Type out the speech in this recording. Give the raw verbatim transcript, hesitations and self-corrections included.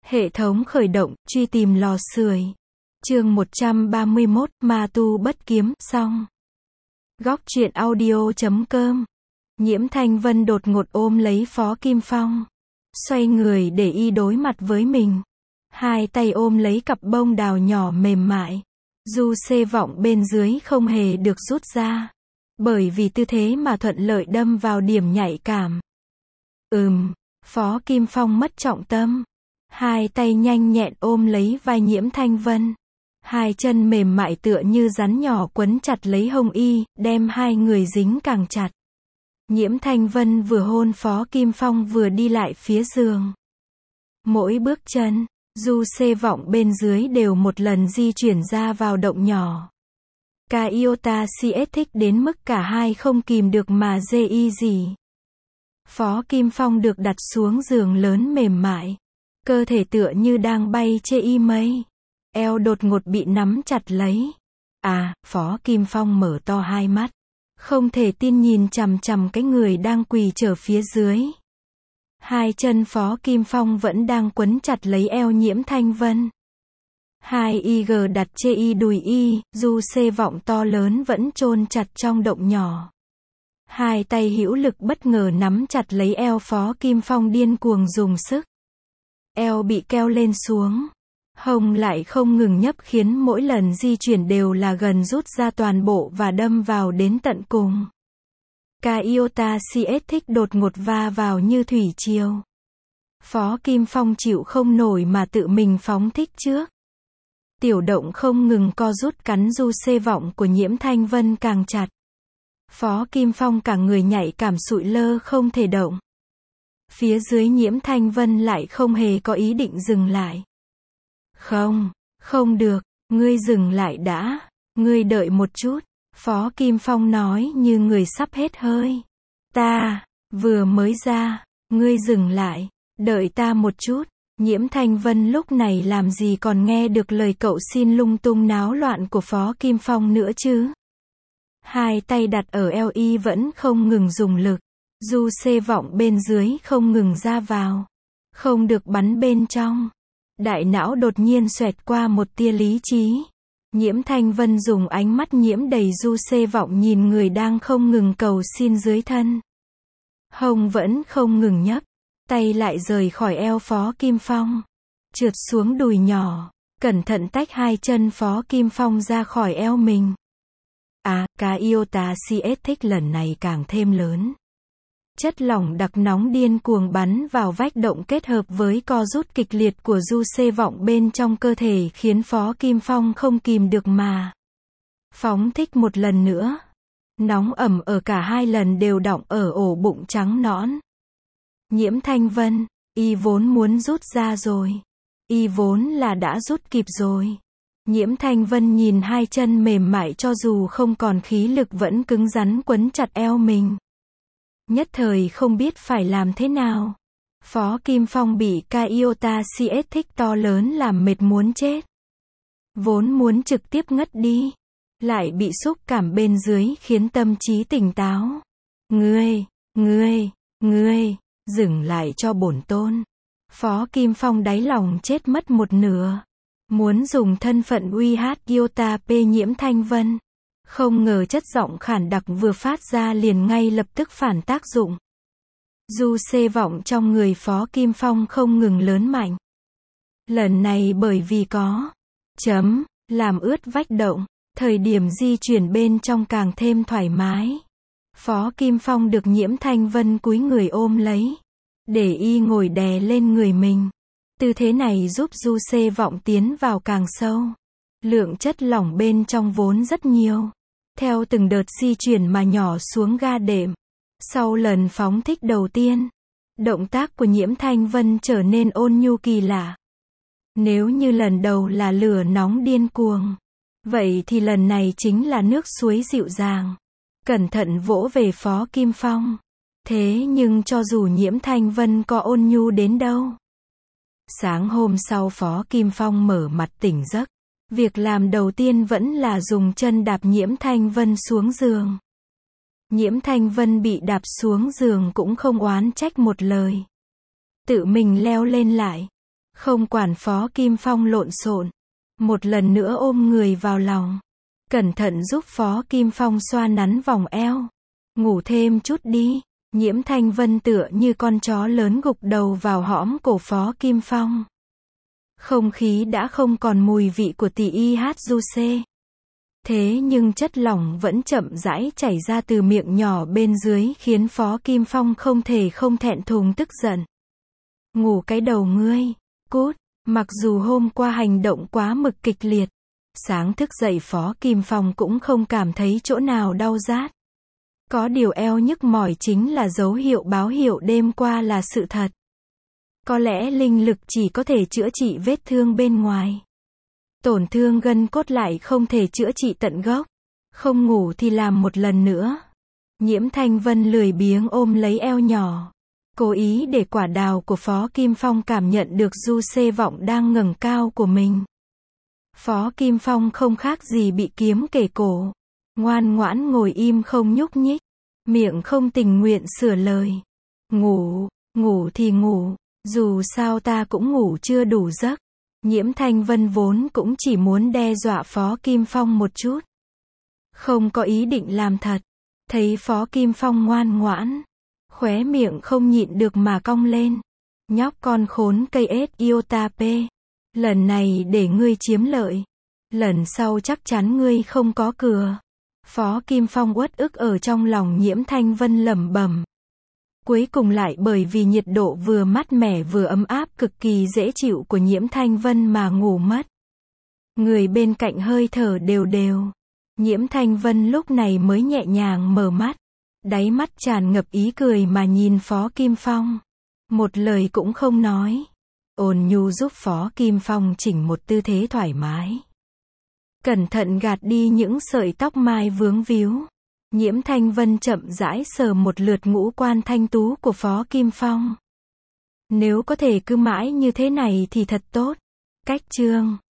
Hệ thống khởi động, truy tìm lò sưởi. Chương một trăm ba mươi mốt, ma tu bất kiếm, xong. Góc truyện audio chấm com. Nhiễm Thanh Vân đột ngột ôm lấy Phó Kim Phong. Xoay người để y đối mặt với mình. Hai tay ôm lấy cặp bông đào nhỏ mềm mại. Du xê vọng bên dưới không hề được rút ra. Bởi vì tư thế mà thuận lợi đâm vào điểm nhạy cảm. Ừm, Phó Kim Phong mất trọng tâm. Hai tay nhanh nhẹn ôm lấy vai Nhiễm Thanh Vân. Hai chân mềm mại tựa như rắn nhỏ quấn chặt lấy hông y, đem hai người dính càng chặt. Nhiễm Thanh Vân vừa hôn Phó Kim Phong vừa đi lại phía giường. Mỗi bước chân, du xê vọng bên dưới đều một lần di chuyển ra vào động nhỏ. Ca Iota xê ét thích đến mức cả hai không kìm được mà dê y gì. Phó Kim Phong được đặt xuống giường lớn mềm mại. Cơ thể tựa như đang bay chê y mây. Eo đột ngột bị nắm chặt lấy. À, Phó Kim Phong mở to hai mắt. Không thể tin nhìn chằm chằm cái người đang quỳ trở phía dưới. Hai chân Phó Kim Phong vẫn đang quấn chặt lấy eo Nhiễm Thanh Vân. Hai y gờ đặt chê y đùi y, du xê vọng to lớn vẫn chôn chặt trong động nhỏ. Hai tay hữu lực bất ngờ nắm chặt lấy eo Phó Kim Phong điên cuồng dùng sức. Eo bị kéo lên xuống. Hông lại không ngừng nhấp khiến mỗi lần di chuyển đều là gần rút ra toàn bộ và đâm vào đến tận cùng. Ca Iota xê ét thích đột ngột va vào như thủy triều. Phó Kim Phong chịu không nổi mà tự mình phóng thích trước. Tiểu động không ngừng co rút cắn du xê vọng của Nhiễm Thanh Vân càng chặt. Phó Kim Phong cả người nhạy cảm sụi lơ không thể động. Phía dưới Nhiễm Thanh Vân lại không hề có ý định dừng lại. Không, không được, ngươi dừng lại đã, ngươi đợi một chút, Phó Kim Phong nói như người sắp hết hơi. Ta, vừa mới ra, ngươi dừng lại, đợi ta một chút. Nhiễm Thanh Vân lúc này làm gì còn nghe được lời cậu xin lung tung náo loạn của Phó Kim Phong nữa chứ. Hai tay đặt ở eo y vẫn không ngừng dùng lực. Du xê vọng bên dưới không ngừng ra vào. Không được bắn bên trong. Đại não đột nhiên xoẹt qua một tia lý trí. Nhiễm Thanh Vân dùng ánh mắt nhiễm đầy du xê vọng nhìn người đang không ngừng cầu xin dưới thân. Hông vẫn không ngừng nhấp. Tay lại rời khỏi eo Phó Kim Phong. Trượt xuống đùi nhỏ. Cẩn thận tách hai chân Phó Kim Phong ra khỏi eo mình. À, Ca Iota xê ét thích lần này càng thêm lớn. Chất lỏng đặc nóng điên cuồng bắn vào vách động kết hợp với co rút kịch liệt của du xê vọng bên trong cơ thể khiến Phó Kim Phong không kìm được mà phóng thích một lần nữa. Nóng ẩm ở cả hai lần đều đọng ở ổ bụng trắng nõn. Nhiễm Thanh Vân, y vốn muốn rút ra rồi. Y vốn là đã rút kịp rồi. Nhiễm Thanh Vân nhìn hai chân mềm mại cho dù không còn khí lực vẫn cứng rắn quấn chặt eo mình. Nhất thời không biết phải làm thế nào. Phó Kim Phong bị Ca Iota xê ét thích to lớn làm mệt muốn chết. Vốn muốn trực tiếp ngất đi. Lại bị xúc cảm bên dưới khiến tâm trí tỉnh táo. Ngươi, ngươi, ngươi, dừng lại cho bổn tôn. Phó Kim Phong đáy lòng chết mất một nửa. Muốn dùng thân phận uy hát Iota P Nhiễm Thanh Vân. Không ngờ chất giọng khản đặc vừa phát ra liền ngay lập tức phản tác dụng. Du xê vọng trong người Phó Kim Phong không ngừng lớn mạnh. Lần này bởi vì có chấm, làm ướt vách động, thời điểm di chuyển bên trong càng thêm thoải mái. Phó Kim Phong được Nhiễm Thanh Vân cúi người ôm lấy. Để y ngồi đè lên người mình. Tư thế này giúp du xê vọng tiến vào càng sâu. Lượng chất lỏng bên trong vốn rất nhiều. Theo từng đợt di chuyển mà nhỏ xuống ga đệm. Sau lần phóng thích đầu tiên, động tác của Nhiễm Thanh Vân trở nên ôn nhu kỳ lạ. Nếu như lần đầu là lửa nóng điên cuồng, vậy thì lần này chính là nước suối dịu dàng. Cẩn thận vỗ về Phó Kim Phong. Thế nhưng cho dù Nhiễm Thanh Vân có ôn nhu đến đâu. Sáng hôm sau Phó Kim Phong mở mặt tỉnh giấc. Việc làm đầu tiên vẫn là dùng chân đạp Nhiễm Thanh Vân xuống giường. Nhiễm Thanh Vân bị đạp xuống giường cũng không oán trách một lời. Tự mình leo lên lại. Không quản Phó Kim Phong lộn xộn, một lần nữa ôm người vào lòng, cẩn thận giúp Phó Kim Phong xoa nắn vòng eo. Ngủ thêm chút đi. Nhiễm Thanh Vân tựa như con chó lớn gục đầu vào hõm cổ Phó Kim Phong. Không khí đã không còn mùi vị của tỷ y hát du xê. Thế nhưng chất lỏng vẫn chậm rãi chảy ra từ miệng nhỏ bên dưới khiến Phó Kim Phong không thể không thẹn thùng tức giận. Ngủ cái đầu ngươi, cút. Mặc dù hôm qua hành động quá mực kịch liệt, sáng thức dậy Phó Kim Phong cũng không cảm thấy chỗ nào đau rát. Có điều eo nhức mỏi chính là dấu hiệu báo hiệu đêm qua là sự thật. Có lẽ linh lực chỉ có thể chữa trị vết thương bên ngoài. Tổn thương gân cốt lại không thể chữa trị tận gốc. Không ngủ thì làm một lần nữa. Nhiễm Thanh Vân lười biếng ôm lấy eo nhỏ, cố ý để quả đào của Phó Kim Phong cảm nhận được du xê vọng đang ngẩng cao của mình. Phó Kim Phong không khác gì bị kiếm kề cổ. Ngoan ngoãn ngồi im không nhúc nhích. Miệng không tình nguyện sửa lời. Ngủ, ngủ thì ngủ. Dù sao ta cũng ngủ chưa đủ giấc. Nhiễm Thanh Vân vốn cũng chỉ muốn đe dọa Phó Kim Phong một chút. Không có ý định làm thật. Thấy Phó Kim Phong ngoan ngoãn, khóe miệng không nhịn được mà cong lên. Nhóc con khốn cây ết Iotape. Lần này để ngươi chiếm lợi. Lần sau chắc chắn ngươi không có cửa. Phó Kim Phong uất ức ở trong lòng Nhiễm Thanh Vân lẩm bẩm. Cuối cùng lại bởi vì nhiệt độ vừa mát mẻ vừa ấm áp cực kỳ dễ chịu của Nhiễm Thanh Vân mà ngủ mất. Người bên cạnh hơi thở đều đều. Nhiễm Thanh Vân lúc này mới nhẹ nhàng mở mắt. Đáy mắt tràn ngập ý cười mà nhìn Phó Kim Phong. Một lời cũng không nói. Ôn nhu giúp Phó Kim Phong chỉnh một tư thế thoải mái. Cẩn thận gạt đi những sợi tóc mai vướng víu. Nhiễm Thanh Vân chậm rãi sờ một lượt ngũ quan thanh tú của Phó Kim Phong. Nếu có thể cứ mãi như thế này thì thật tốt. Cách chương